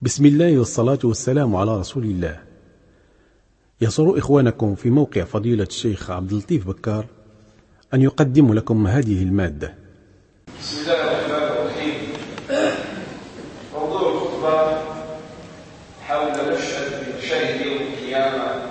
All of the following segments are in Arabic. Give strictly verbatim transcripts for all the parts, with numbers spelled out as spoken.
بسم الله والصلاة والسلام على رسول الله. يسر إخوانكم في موقع فضيلة الشيخ عبد اللطيف بكار أن يقدم لكم هذه المادة. بسم الله الرحمن الرحيم. موضوع الخطبة حول مشهد من مشاهد يوم القيامة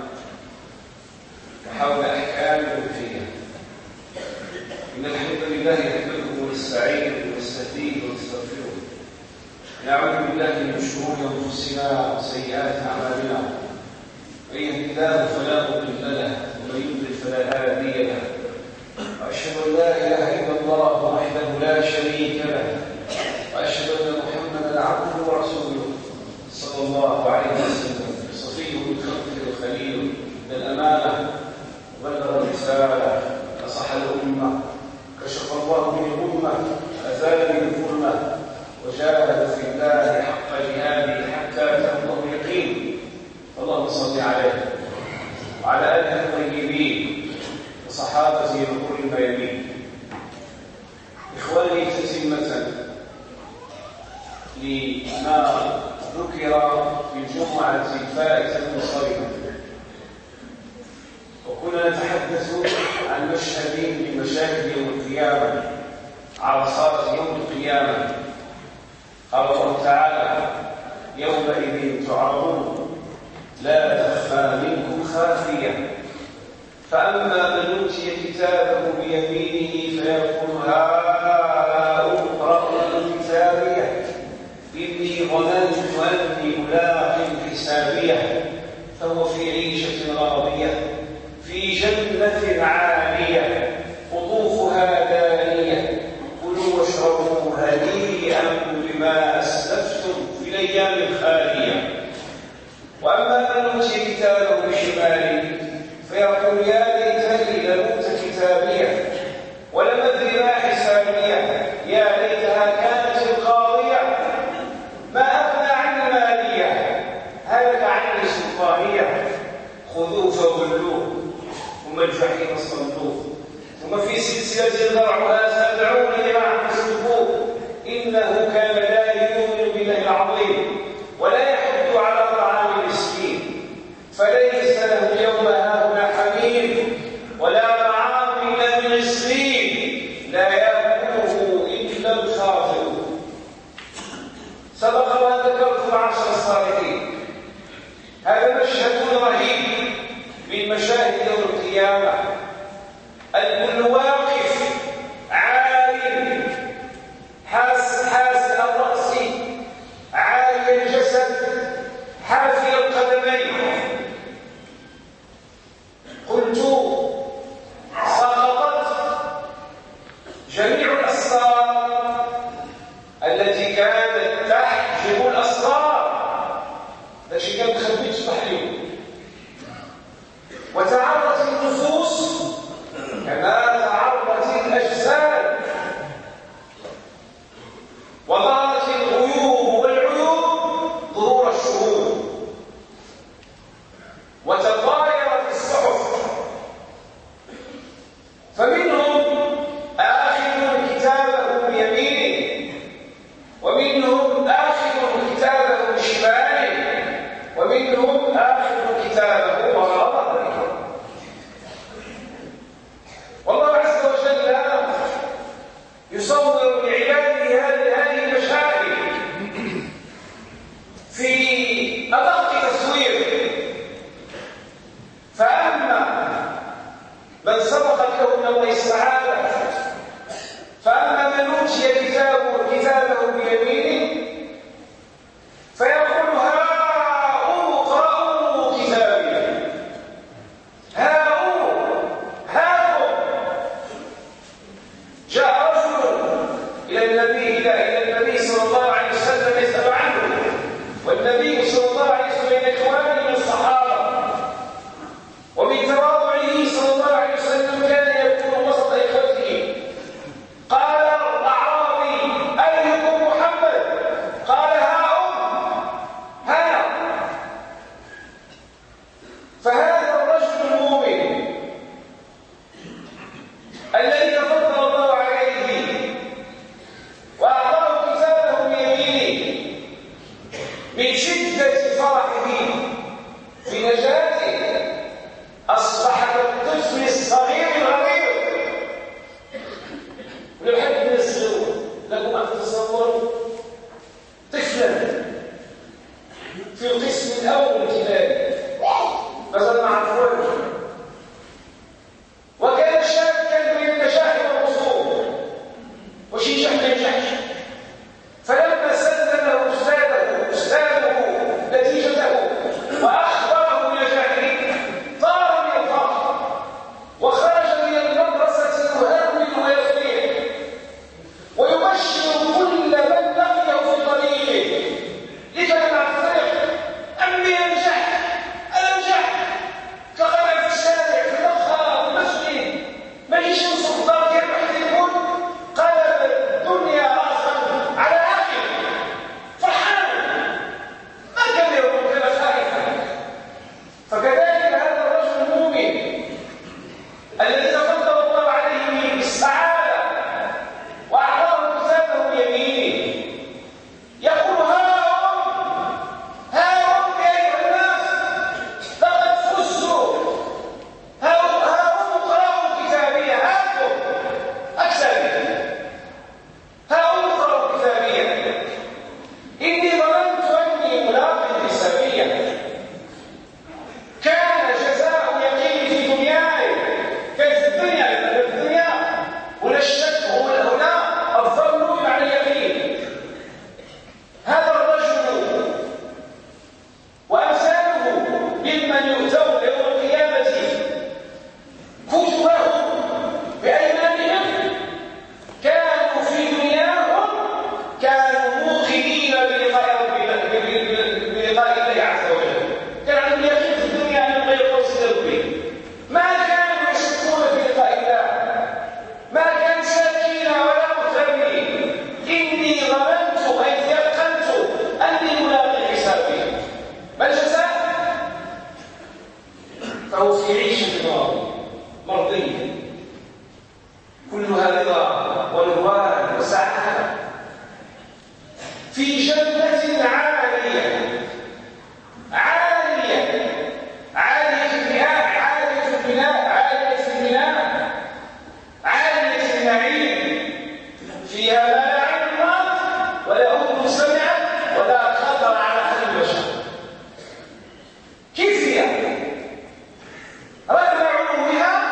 وحول أحكام الوفية. إن الحمد لله نحمده ونستعينه ونستهديه ونستغفره، نعوذ بالله من شرور أنفسنا وسيئات أعمالنا، من يهد الله فلا مضل له ومن يضلل فلا هادي له، وأشهد أن لا إله إلا الله وحده لا شريك له، وأشهد أن محمدا عبده ورسوله صلى الله عليه وسلم، صفيه من خلقه وخليله، من الأمانة وبلغ الرسالة، نصح الأمة، كشف الله به الأمة، أزال به الظلمة، وجاهد في الله حق جهاده حتى أتاه اليقين. اللهم صل عليه وعلى آله الطيبين وصحابته الغر الميامين. إخواني، تتمة لما ذكر في الجمعة الفائتة المنصرمة، وكنا نتحدث عن مشهد من مشاهد يوم القيامة، عرصات يوم القيامة. قال الله تعالى: يومئذ تعرضون لا تخفى منكم خافية، فأما من أوتي كتابه بيمينه فيقول هاؤم اقرءوا كتابيه إني ظننت أني ملاق حسابيه فهو في عيشة راضية في جنة عالية قطوفها دانية كلوا واشربوا هنيئا بما أسلفتم في الأيام الخالية. وأما من أوتي كتابه بشماله فيقول يا ليتني لم أوت كتابيه ولم أدر ما حسابيه يا ليتها كانت القاضية ما أغنى عني ماليه هلك عني سلطانيه خذوه فغلوه ثم الجحيم صلوه ثم في سلسلة ذرعها سبعون ذراعا فاسلكوه إنه كان لا يؤمن بالله العظيم ولا يحض على طعام المسكين فليس له اليوم هاهنا حميم ولا طعام إلا من غسلين لا يأكله إلا الخاطئون. سبق ما ذكرت عشر الصالحين. هذا مشهد رهيب من مشاهد يوم القيامة. الكل واقف عالٍ حاس حاس الرأس عالي الجسد حافي القدمين. قلت سقطت جميع الأسرار التي كانت تحجب الأسرار. هذا شيء كان مخبي تصبح اليوم شدة فرحه بنجاته أصبح كالطفل الصغير الغريب. ونحب نصغر لكم أن تتصوروا طفلا في القسم الأول الابتدائي مثلا مع الفرج، وكان شاكا بين النجاح والوصول وشي جح ما ينجحش، فلما سلم له أستاذه أستاذه نتيجته وأخبره بنجاحه طار من الفرح وخرج من المدرسة يهرول ويصيح ويبشر كل من لقيه في طريقه لكلمة الفرح: أمي أنجح أنجح. فخرج في الشارع في الأخرى في المسجد ما يجيش يوصل الدار ديال واحد يقول قلب الدنيا رأسا على عقل فرحان، ما كان يقول كان خائفا. فكذلك هذا الرجل المؤمن الذي تفضل الله عليه بالسعادة وأعطاه كتابه بيمينه يقول: ها رب ها رب يا أيها الناس لقد فزوا، ها رب اقرأوا كتابي هاكم أكسبي، ها اقرأوا كتابي إني ظننت أني ملاق حسابيا. كان جزاء يقين في دنياي كيف الدنيا في الدنيا ولا الشك هنا هنا الظن بمعنى اليقين. هذا الرجل وأمثاله ممن يؤتون يوم القيامة كتبهم بأيمانهم كانوا في دنياهم كانوا موقنين بلقاء بلقاء الله عز وجل، كان عندهم يقين في الدنيا أن الله يقصد به، ما كانوا يشكون في لقاء الله، ما كانوا شاكين ولا مغتربين. إني ظننت أي يقنت أني ملاقي حسابي. ما الجزاء؟ فهو في عيشة راضية مرضية كلها رضا ورضوان وسعادة في جنة عالية عالية عالية البناء عالية البناء عالية البناء عالية النعيم فيها ما لا عين رأت ولا أذن سمعت ولا خطر على قلب بشر. كيف هي؟ رغم علوها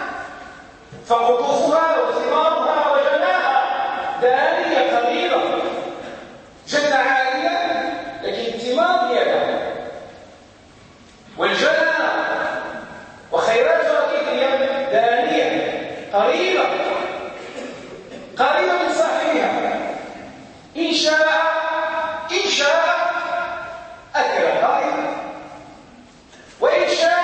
فقطوفها وثمارها وجناها دانية قليلة، جنة عالية لكن ثمار ديالها والجنة وخيراتها كيف هي؟ دانية قليلة قريبة من صاحبها. إن شاء إن شاء أكل قائما وإن شاء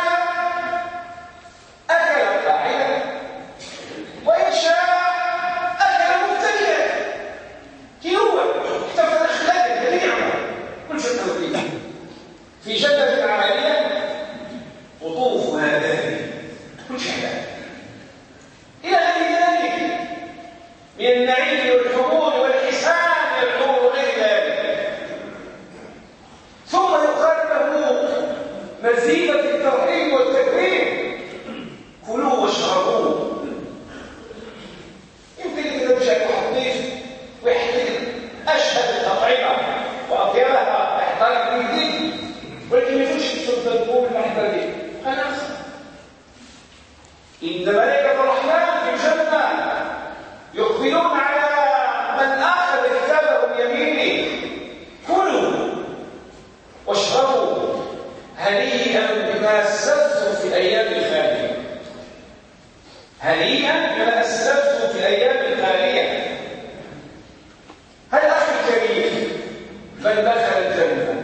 أكل قاعدا وإن شاء أكل مبتدئا. كي هو اكتفى الأخلاق النعمة كل شيء توفيق في جنة عالية قطوفها دانية كل شيء حلال إلى غير ذلك من النعيم والحمول والحسان والحور وغير ذلك. ثم يقال له مزيد في الترحيب والتكريم: كلوا واشربوا. يمكن إذا مشى واحد ضيف ويحتاج أشهد الأطعمة وأطيبها يحتاج بيديه، ولكن ما يفوتش الدبور المحببي خلاص. إن ملائكة الرحمن في الجنة يقبلون على من أخذ كتابه بيمينه: كلوا واشربوا هنيئا بما أسلفتم في الأيام الخالية. هنيئا بما أسلفتم في الأيام الخالية. هل أخي الكريم من دخل الجنة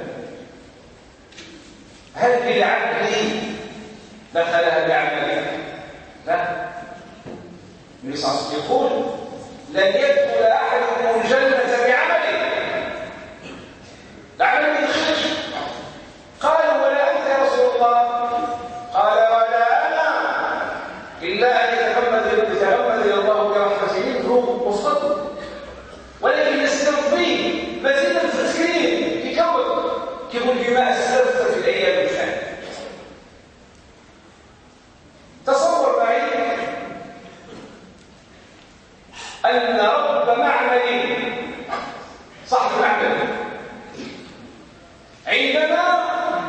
هل بالعمل دخلها بعمله؟ لا. النبي صلى الله عليه وسلم يقول: لن يدخل أحدكم الجنة بعمله. العمل ما يدخلش. قالوا: ولا أنت يا رسول الله؟ قال: ولا أنا إلا أن يتغمد يتغمد الله برحمته منه وفضله. ولكن يسترضيه مزيدا في التسليم يكون كيف يقول بما أسلفت في الأيام الفاتت. تصور معي أن رب معمل صاحب معمل عندما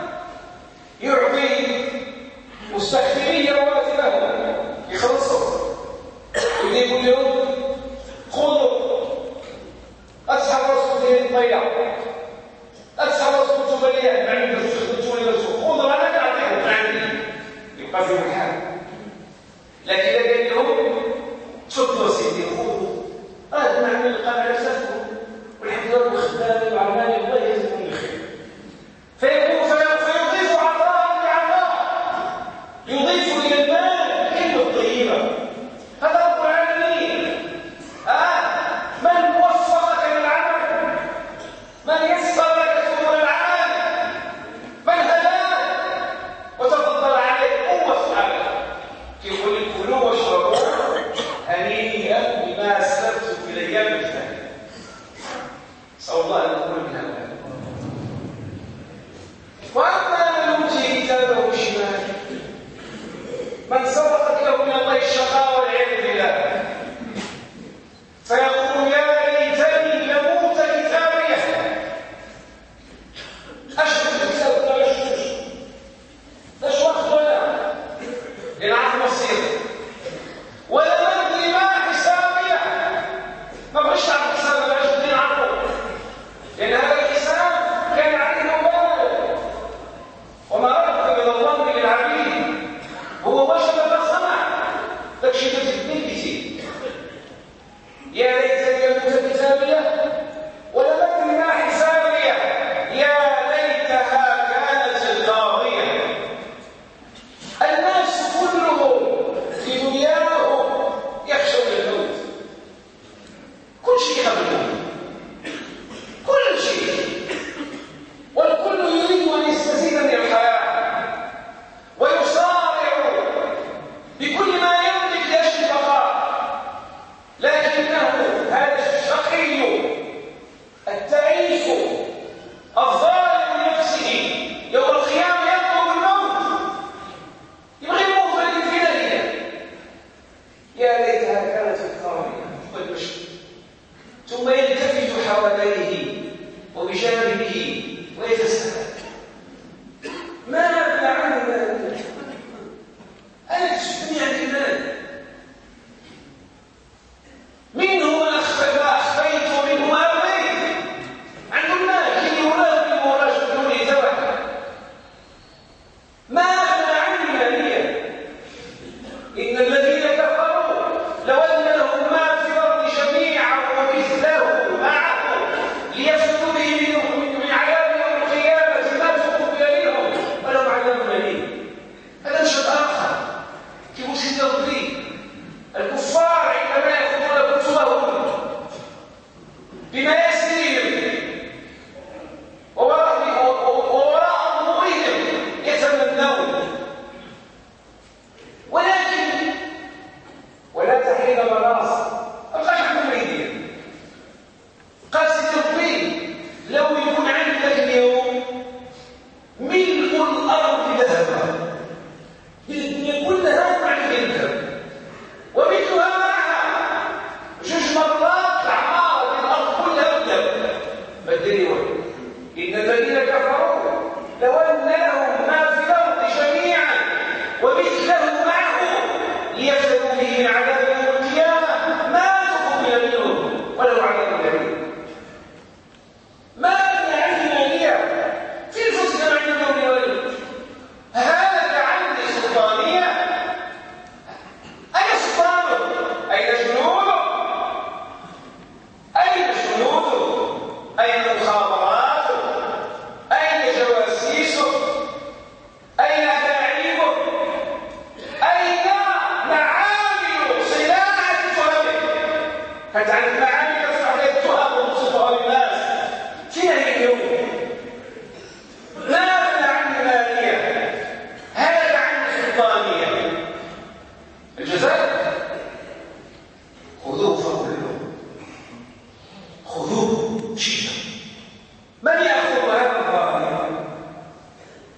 يعطي مستخدمين رواتبه يخلصوا يقول لهم خذوا أسحب راسكم ديال الطيارة، أسحب راسكم مليان ما عندكم تخدموا لي راسكم، خذوا أنا كنعطيكم من عندي يبقى فيهم الحال. لكن إذا قال لهم تفضلوا سيدي خذوا هذا المعمل اللي قام على نفسكم والحمد لله خدامين وعمالي الله يجزيكم الخير، فيقول فيضيف عطاء بعطاء، يضيف إلى المال كلمة طيبة. هذا رب العالمين. آه من وفقك للعمل، من يسر لك سبل العمل، من هداك وتفضل عليك هو سبحانه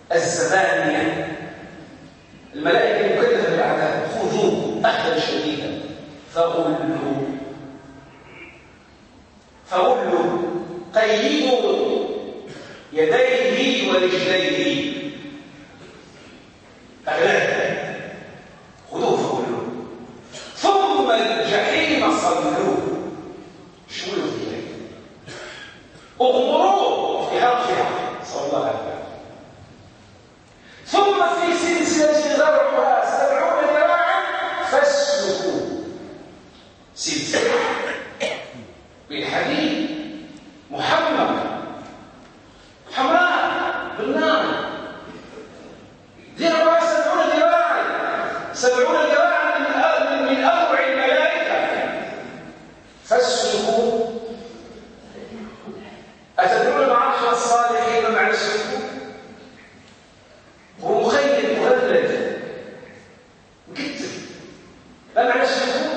الزبانية، الملائكة المكلفة بالعذاب، خذوه أخذا شديدا فغلوا فغلوا قيدوا يديه ورجليه أغلاه، خذوه فغلوا ثم الجحيم صلوه، شويه في الليل اغمروه في غرفها صلى الله عليه وسلم، ثم في سلسلة ذرعها سبعون ذراعا فاسلكوه، سلسلة بالحديد محمد حمراء بالنار ذراعها سبعون ذراعا، سبعون ذراعا من من أروع الملائكة فاسلكوه. أتدرون معاشر الصالحين معنى السلوك؟ هو مخيل مهلد مكتف، ما معنى السلوك؟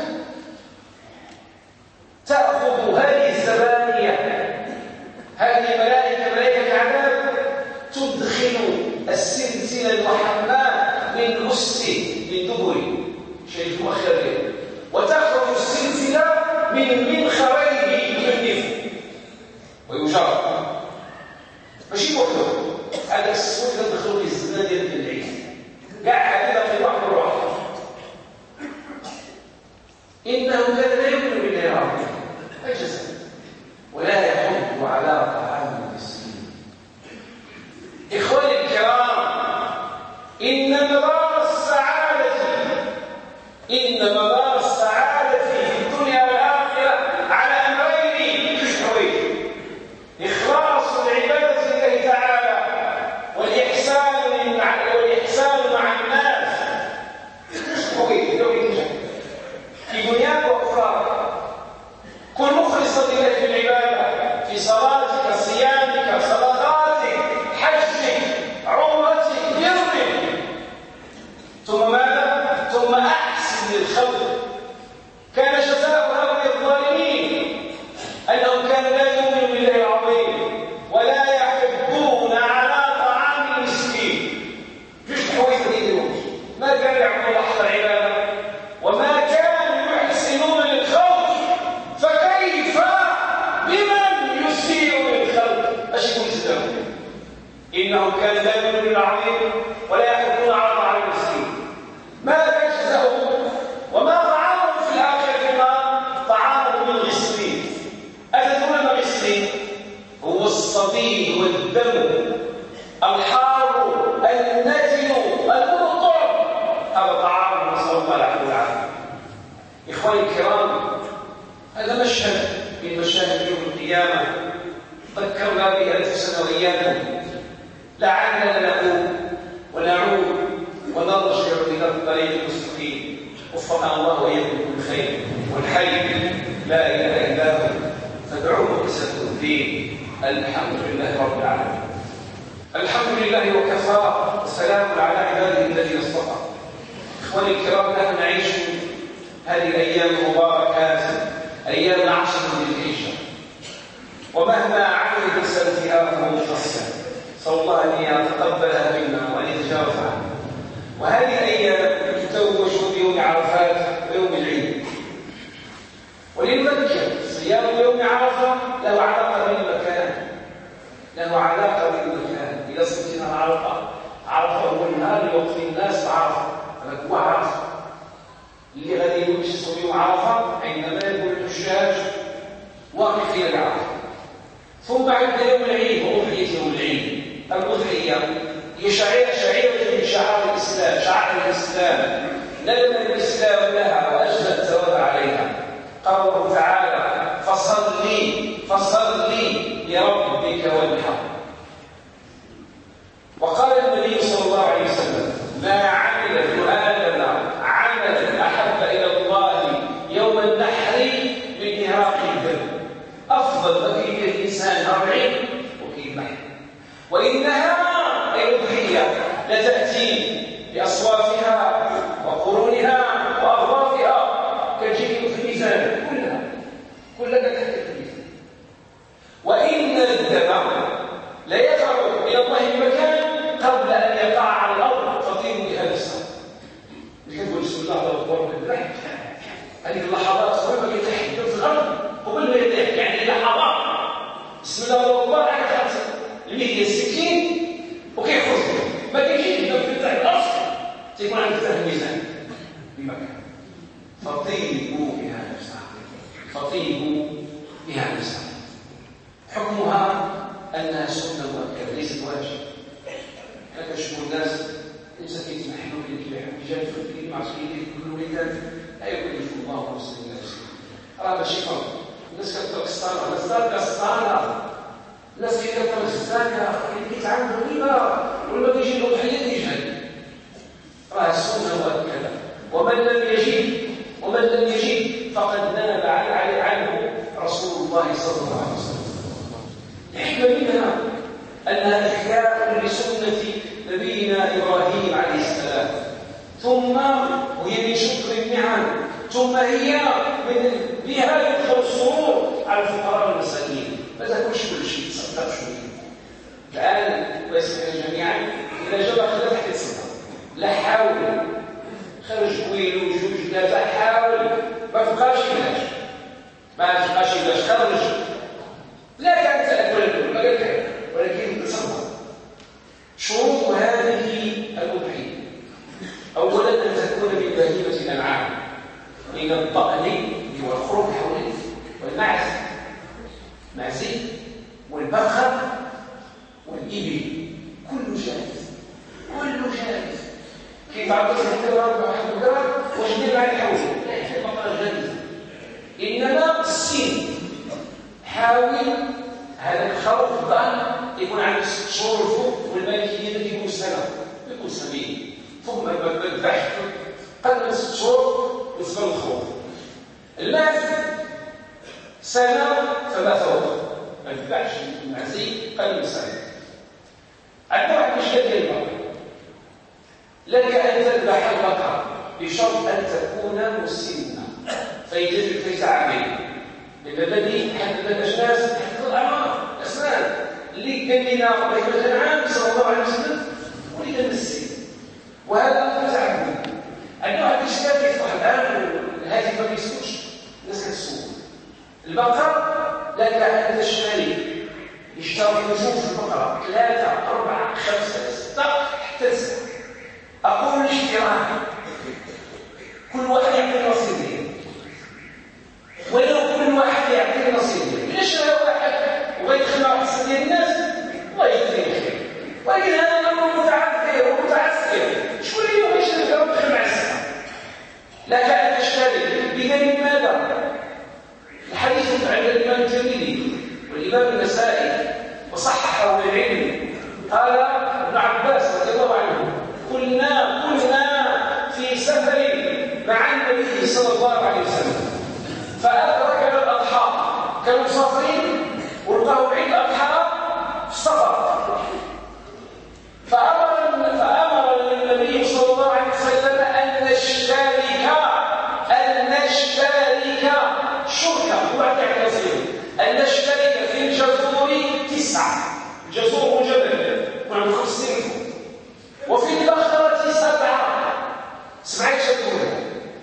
تأخذ هذه الزبانية، هذه ملائكة ملائكة عذاب، تدخل السلسلة الوحماء من أسه من دبره شيء مؤخر، وتخرج السلسلة من منخريه يكنف ويجار ماشي وحده، هذا الصوت يدخل في الزنا ديال العيد كاع هذا في واحد الروح، انه كان لا يؤمن بالله العظيم اجزا ولا يحض على طعام المسكين. اخواني الكرام، ان مدار السعاده ان مدار السعاده في الدنيا والاخره على امرين حويج: إخلاص العبادة لله تعالى والإحسان والإحسان مع الناس في دنياك وأخراك. كن مخلصا لله في العبادة، في صلاتك، صيامك، صدقاتك، حجك، عمرتك، برك، ثم ماذا؟ ثم أحسن للخلق. كان جزاء هؤلاء الظالمين أنهم كانوا لا يؤمنون بالله العظيم ولا يحبون على طعام المسكين. جوج حوايج ديالهم، ما كانوا يعبدون لحظة العبادة وما كانوا يحسنون للخلق، فكيف بمن يسيء للخلق؟ اش يقول السلام؟ إنهم كانوا لا يؤمنون بالعظيم ولا يحبون على طعام المسكين. ماذا جزاؤهم؟ وما طعامهم في الآخرة النار؟ طعامهم من غسلين. أتدرون ما غسلين؟ هو الصديد والدم الحار النتن المرطب، هذا طعام نسأل الله العافية والعافية. إخواني الكرام، هذا مشهد من مشاهد يوم القيامة ذكرنا به أنفسنا وإياكم، لعلنا نقوم ونعود ونرجع إلى الطريق المستقيم. وفقنا الله وإياكم بالخير والحي لا إله إلا هو، فادعوه بسبب الدين. الحمد لله رب العالمين. الحمد لله وكفى، وسلام على عباده الذين اصطفى. اخواني الكرام، نحن نعيش هذه الايام المباركات، ايام العشر من الحجه، ومهما عمل الانسان فيها فهو مقصر. صلى الله ان يتقبلها منا وان يتجاوز عنها. وهذه الايام تتوج بيوم عرفات ويوم العيد. ولنذكر صيام يوم عرفه له علاقه بالمكان، له علاقه بالمكان. اذا صمتنا عرفه، عرفه هو النهار اللي وقت الناس عرفه، هذاك هو عرفه اللي غادي يمشي يوم عرفه عندما يكون الحجاج واقفين بعرفه. ثم بعد يوم العيد وأضحية يوم العيد. الأضحية هي شعيرة شعيرة من شعائر الإسلام، شعائر الإسلام ندم الإسلام لها وأجزل الثواب عليها. قال الله تعالى: فصل لي فصل لي لربك وانحر. وقال النبي صلى الله عليه وسلم: ما عمل ابن آدم عملا أحب إلى الله يوم النحر من إهراق الدم. أفضل بقية الإنسان أربعين وكيل نحر. وإنها الأضحية لتأتي بأصوافها وقرونها وأظرافها كالجبل في الميزان، كلها كلها تحت الميزان. وإن الدم لا يخرج إلى الله بمكان قبل أن يقع على الأرض فطيبوا بهذا الساعة. يقول بسم الله الله أكبر بالله. هذه اللحظات صعبة يتحدث في الأرض قبل ما يطيح، يعني لحظات بسم الله الله أكبر على خمسة المية السكين وكيخرج ما كيجيش يبدا في تاع الأصل تيكون عندك تاع الميزان بمكان. فطيبوا بهذا الساعة، فطيبوا بهذا الساعة. حكمها أنها سنة مؤكدة ليست واجب. هذا شوف الناس الإنسان كيسمح له بالكلاح وجاء في الكلمة مع سيدي كل ولدان لا يكلف الله نفسا إلا وسعها. راه ماشي فرض. الناس كترك الصلاة، الناس ترك الصلاة، الناس كترك الزكاة، كيتعاملوا غيبة ولما كيجي الأضحية كيجهل. راه السنة مؤكدة. ومن لم يجد ومن لم يجد فقد ناب عنه رسول الله صلى الله عليه وسلم. الحكمة منها أنها إحياء لسنة نبينا إبراهيم عليه السلام، ثم وهي من شكر النعم، ثم هي من بها يدخل السرور على الفقراء والمساكين. ما تاكلش كل شيء، تصدق شويه. الآن ويسمعنا جميعا إذا جاب خلاف حتى تصدق، لا حاول خرج كويل وجوج ثلاثة، حاول ما تبقاش علاج، ما تبقاش علاج، خرج لا كانت تأكل ولا ولكن تصدق. شروط هذه الأضحية: أولا أن تكون من بهيمة الأنعام، من الضأن والخروف حوله والمعز معزي والبقر والإبل، كل جائز، كل جائز. كيف عرفت الحكام واحد الجراد وجدنا مع الحول لا البقرة جائزة، إنما السن حاول هذا الخروف الضأن يكون عنده ست شهور فوق، والمالكية يكون سنة يكون سنين، ثم الذبح قبل من ست شهور بالنسبة للخروف. المعز سنة فما فوق، ما يذبحش المعزي قبل من سنة. عندنا واحد المشكلة ديال البقرة، لك أن تذبح البقرة بشرط أن تكون مسنة فيجب ليس عامل. الذي حدد الأجناس حدد الأعمار الأسنان اللي كان لنا بهيمة الأنعام صلى الله عليه وسلم ولد من السن، وهذا متعمد. عندنا واحد الإشكال يفتح الآن والهاتف ما كيسكتش، الناس كتسول. البقرة لك أن تشتري، يشتري نجوم في البقرة ثلاثة أربعة خمسة ستة حتى تسعة. أقول الاشتراك كل واحد يعطي نصيبه، ولو كل واحد يعطي نصيبه، ليش واحد وغيدخل مع حسن ديال الناس الله يجزيه الخير. ولكن هذا الأمر متعذر ومتعسر، شكون اللي يبغي يشتري في ربح المعسكر؟ لك أن تشتري بدليل ماذا؟ الحديث عند الإمام الترمذي والإمام النسائي وصححه العلم، قال ابن عباس رضي الله عنه: كنا كنا في سفر مع النبي صلى الله عليه وسلم فأدركنا الأضحى، كانوا مسافرين ولقاهم عيد الأضحى في السفر، فأمر فأمر النبي صلى الله عليه وسلم أن نشترك أن نشترك شركة وبعد يصير أن نشترك في الجزور تسعة، الجزور مجبل ونحن خمسين، وفي البقرة سبعة سبعة جزور،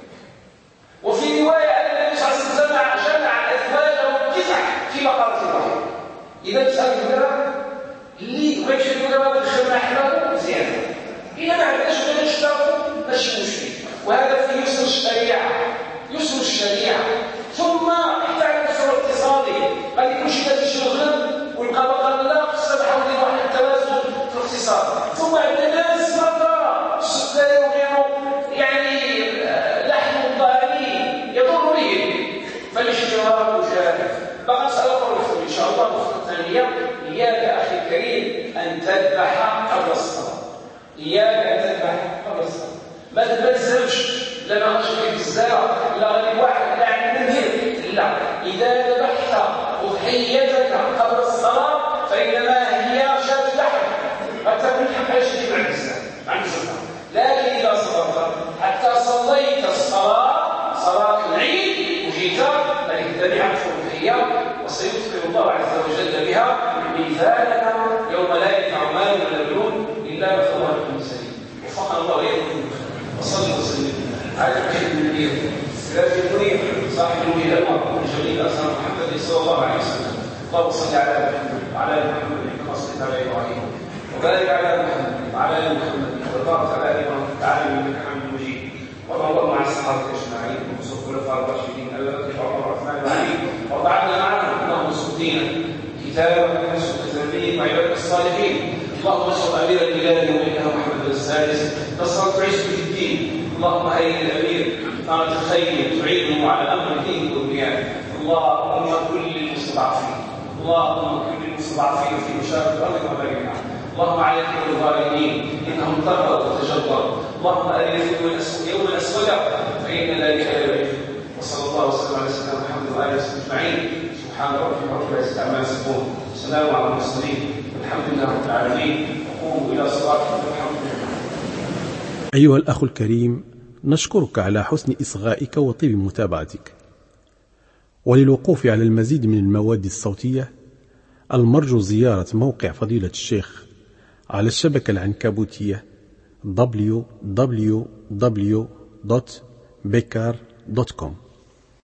وفي رواية أن النبي صلى الله عليه وسلم جمع أزواجه تسعة في بقرة واحدة. إذا تسأل الكلام اللي بغى يشري كلام يدخل أحلامه زيادة، إذا ما عندناش غير نشتركوا ماشي مشكل، وهذا في يسر الشريعة، يسر الشريعة. ثم حتى على المستوى الاقتصادي غادي يكون شي ناس يشروا غنم ويبقى بقر لا خصنا نحاولوا نديروا واحد التوازن في الاقتصاد. ثم عندنا ناس مرضى السكري وغيره يعني لحم الضاني يضر بهم، فالاشتراك جائز. بقى مسألة أخرى إن شاء الله النقطة الثانية: إياك أخي الكريم أن تذبح قبل الصلاة، إياك أن تذبح قبل الصلاة، ما تبزرش لا ما غاديش بزاف لا غادي واحد لا عند منهر، لا. إذا ذبحت أضحيتك قبل الصلاة فإنما هي شاة لحم، قد تكون حقها شديد مع الإنسان مع الإنسان، لكن إذا صبرت حتى صليت الصلاة صلاة العيد وجيت فلك الذبيحة الأضحية، وسيذكر الله عز وجل بها ميزاننا يوم لا ينفع مال ولا بنون إلا على الوحيد المنير سراج المنير صاحب الوجه الأنور الجليل أسرى محمد صلى الله عليه وسلم. اللهم صل على محمد وعلى ال محمد كما صليت على إبراهيم وبارك على محمد وعلى ال محمد وبارك على إبراهيم تعالى إنك حميد مجيد. وارض اللهم عن الصحابة أجمعين وخصوصا الخلفاء الراشدين أبي بكر وعمر وعثمان وعلي وارض عنا معهم. اللهم انصر دينك كتابك وسنة نبيك وعبادك الصالحين. اللهم انصر أمير البلاد وملكها محمد السادس نصرا تعز به الدين. اللهم هيئ الأمير طاعة الخير تعينه على أمر الدين والبنيان. اللهم كن للمستضعفين اللهم كن للمستضعفين في مشارق الأرض ومغاربها. اللهم عليك بالظالمين إنهم طغوا وتجبروا. اللهم أرنا يوم الأسود فإن ذلك لا يعرف. وصلى الله وسلم على سيدنا محمد وآله وصحبه أجمعين. سبحان ربك رب العزة عما يصفون وسلام على المرسلين والحمد لله رب العالمين. وقوموا إلى صلاتكم والحمد لله. أيها الأخ الكريم، نشكرك على حسن إصغائك وطيب متابعتك. وللوقوف على المزيد من المواد الصوتية المرجو زيارة موقع فضيلة الشيخ على الشبكة العنكبوتية دبليو دبليو دبليو دوت بكار دوت كوم.